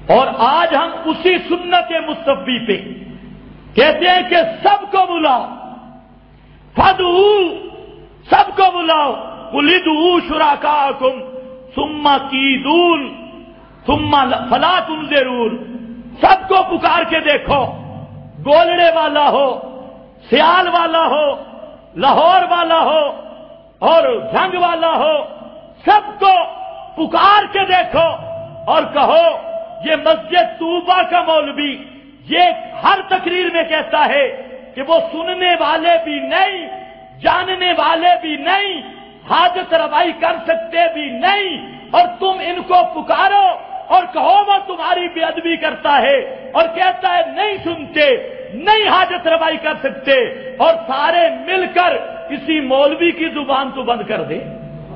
اور آج ہم اسی سنت مصطفی پہ کہتے ہیں کہ سب کو بلاؤ، فدعو، سب کو بلاؤ، قل ادعوا شرکاءکم ثم کیدون ثم فلا تنظرون، سب کو پکار کے دیکھو، گولڑے والا ہو، سیال والا ہو، لاہور والا ہو اور جھنگ والا ہو، سب کو پکار کے دیکھو اور کہو یہ مسجد طوبہ کا مولوی یہ ہر تقریر میں کہتا ہے کہ وہ سننے والے بھی نہیں، جاننے والے بھی نہیں، حاجت روائی کر سکتے بھی نہیں، اور تم ان کو پکارو اور کہو وہ تمہاری بے ادبی کرتا ہے اور کہتا ہے نہیں سنتے، نہیں حاجت روائی کر سکتے، اور سارے مل کر کسی مولوی کی زبان تو بند کر دے،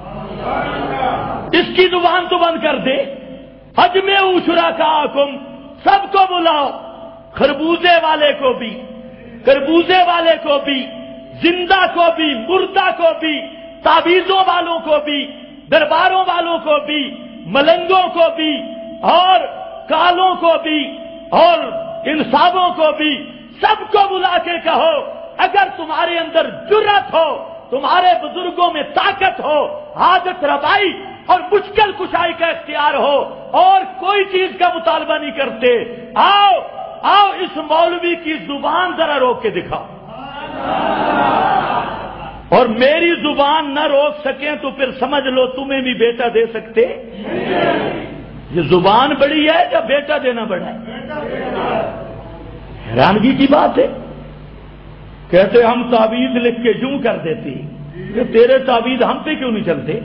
اس کی زبان تو بند کر دے۔ اجمعوا شرکاءکم، سب کو بلاؤ، خربوزے والے کو بھی، خربوزے والے کو بھی، زندہ کو بھی، مردہ کو بھی، تعویذوں والوں کو بھی، درباروں والوں کو بھی، ملنگوں کو بھی، اور کالوں کو بھی، اور انصابوں کو بھی، سب کو بلا کے کہو اگر تمہارے اندر جرأت ہو، تمہارے بزرگوں میں طاقت ہو، حاجت روائی اور مشکل کشائی کا اختیار ہو اور کوئی چیز کا مطالبہ نہیں کرتے، آؤ آؤ اس مولوی کی زبان ذرا روک کے دکھاؤ، اور میری زبان نہ روک سکیں تو پھر سمجھ لو تمہیں بھی بیٹا دے سکتے۔ یہ زبان بڑی ہے یا بیٹا دینا بڑا ہے؟ حیرانگی کی بات ہے۔ کہتے ہم تعویذ لکھ کے یوں کر دیتے کہ تیرے تعویذ ہم پہ کیوں نہیں چلتے؟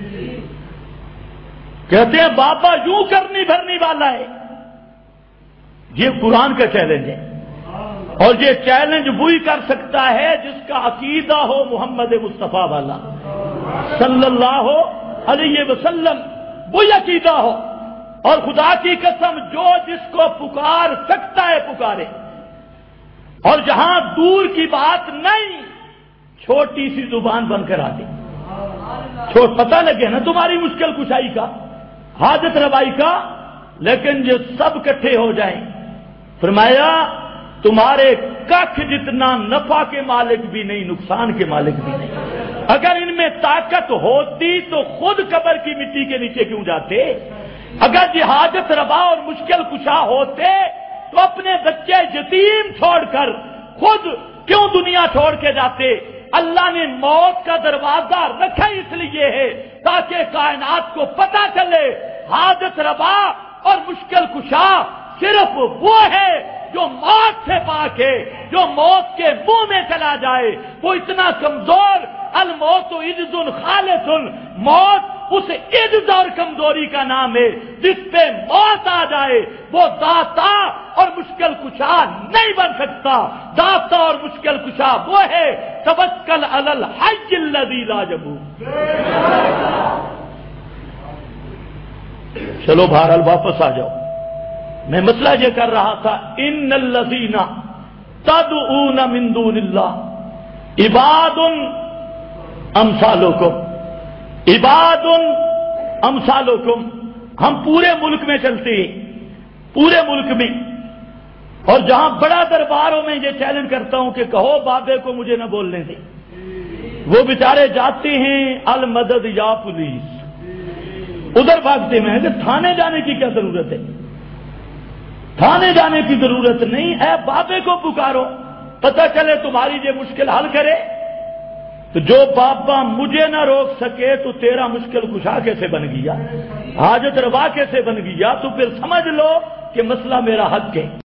کہتے ہیں بابا یوں کرنی بھرنی والا ہے۔ یہ قرآن کا چیلنج ہے، اور یہ چیلنج وہی کر سکتا ہے جس کا عقیدہ ہو محمد مصطفیٰ والا صلی اللہ علیہ وسلم، وہی عقیدہ ہو، اور خدا کی قسم جو جس کو پکار سکتا ہے پکارے، اور جہاں دور کی بات نہیں، چھوٹی سی زبان بن کر آ دے، پتہ لگے نا تمہاری مشکل کشائی کا، حاجت روائی کا، لیکن یہ سب اکٹھے ہو جائیں، فرمایا تمہارے ککھ جتنا نفع کے مالک بھی نہیں، نقصان کے مالک بھی نہیں۔ اگر ان میں طاقت ہوتی تو خود قبر کی مٹی کے نیچے کیوں جاتے؟ اگر یہ حاجت روا اور مشکل کشا ہوتے تو اپنے بچے یتیم چھوڑ کر خود کیوں دنیا چھوڑ کے جاتے؟ اللہ نے موت کا دروازہ رکھا اس لیے ہے تاکہ کائنات کو پتہ چلے حاجت روا اور مشکل کشا صرف وہ ہے جو موت سے پاک ہے، جو موت کے منہ میں چلا جائے وہ اتنا کمزور، الموت عجز خالص، موت اس عجز اور کمزوری کا نام ہے جس پہ موت آ جائے وہ داتا اور مشکل کشا نہیں بن سکتا۔ داتا اور مشکل کشا وہ ہے توکل علی الحی الذی لا یموت۔ چلو بہرحال واپس آ جاؤ، میں مسئلہ یہ کر رہا تھا ان الذین تدعون من دون اللہ عباد امثالکم، عباد امثالکم۔ ہم پورے ملک میں چلتے ہیں، پورے ملک میں، اور جہاں بڑا درباروں میں یہ چیلنج کرتا ہوں کہ کہو بابے کو مجھے نہ بولنے دیں، وہ بیچارے جاتے ہیں المدد یا پولیس، ادھر بھاگتے میں کہ تھانے جانے کی کیا ضرورت ہے؟ تھانے جانے کی ضرورت نہیں ہے، بابے کو پکارو، پتہ چلے تمہاری یہ مشکل حل کرے۔ تو جو بابا مجھے نہ روک سکے تو تیرا مشکل کشا کیسے بن گیا، حاجت روا کیسے بن گیا؟ تو پھر سمجھ لو کہ مسئلہ میرا حق ہے۔